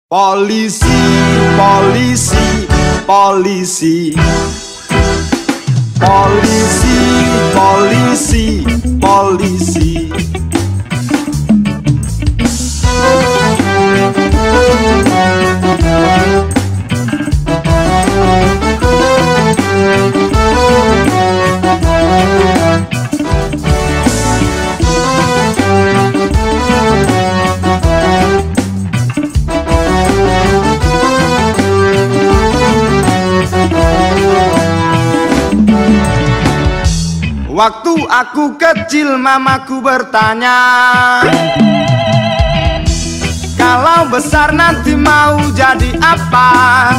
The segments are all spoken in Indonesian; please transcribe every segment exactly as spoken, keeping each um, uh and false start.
Polisi, polisi, polisi. Polisi, polisi, polisi. Waktu aku kecil mamaku bertanya, kalau besar nanti mau jadi apa?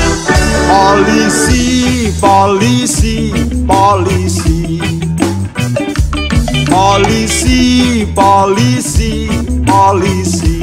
Polisi, polisi, polisi. Polisi, polisi, polisi.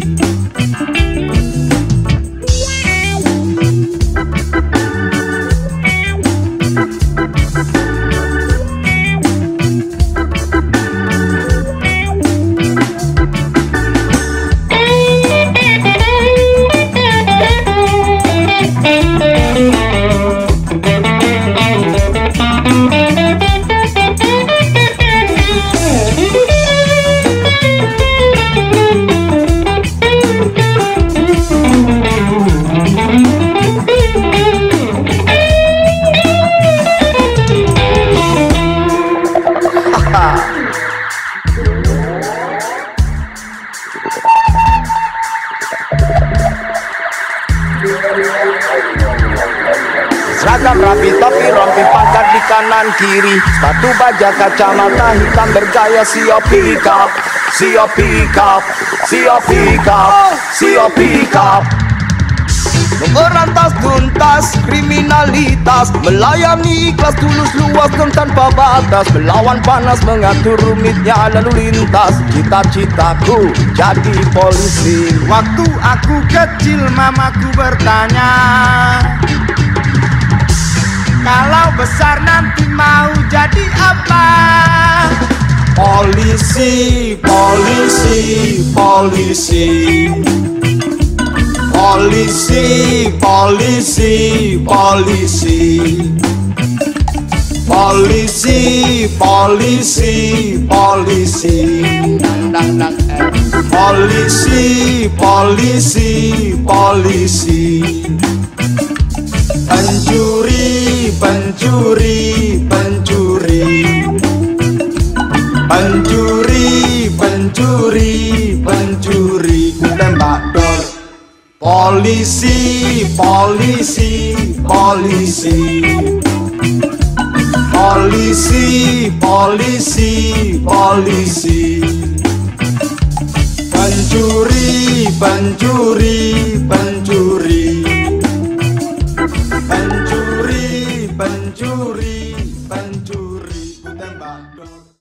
Seragam rapi topi rompi pangkat di kanan kiri, sepatu baja kacamata hitam bergaya siop pick up, siop pick up, siop pick up, siop pick up. Memberantas tuntas kriminalitas, melayani ikhlas tulus luas dan tanpa batas, melawan panas mengatur rumitnya lalu lintas. Cita-citaku jadi polisi. Waktu aku kecil mamaku bertanya, kalau besar nanti mau jadi apa? Polisi, polisi, polisi. Polisi, polisi, polisi. Polisi, polisi, polisi. Polisi, polisi, polisi. Pencuri, pencuri, pencuri. Pencuri, pencuri, pencuri. Tembak dor. Polisi, polisi, polisi. Polisi, polisi, polisi. Pencuri, pencuri,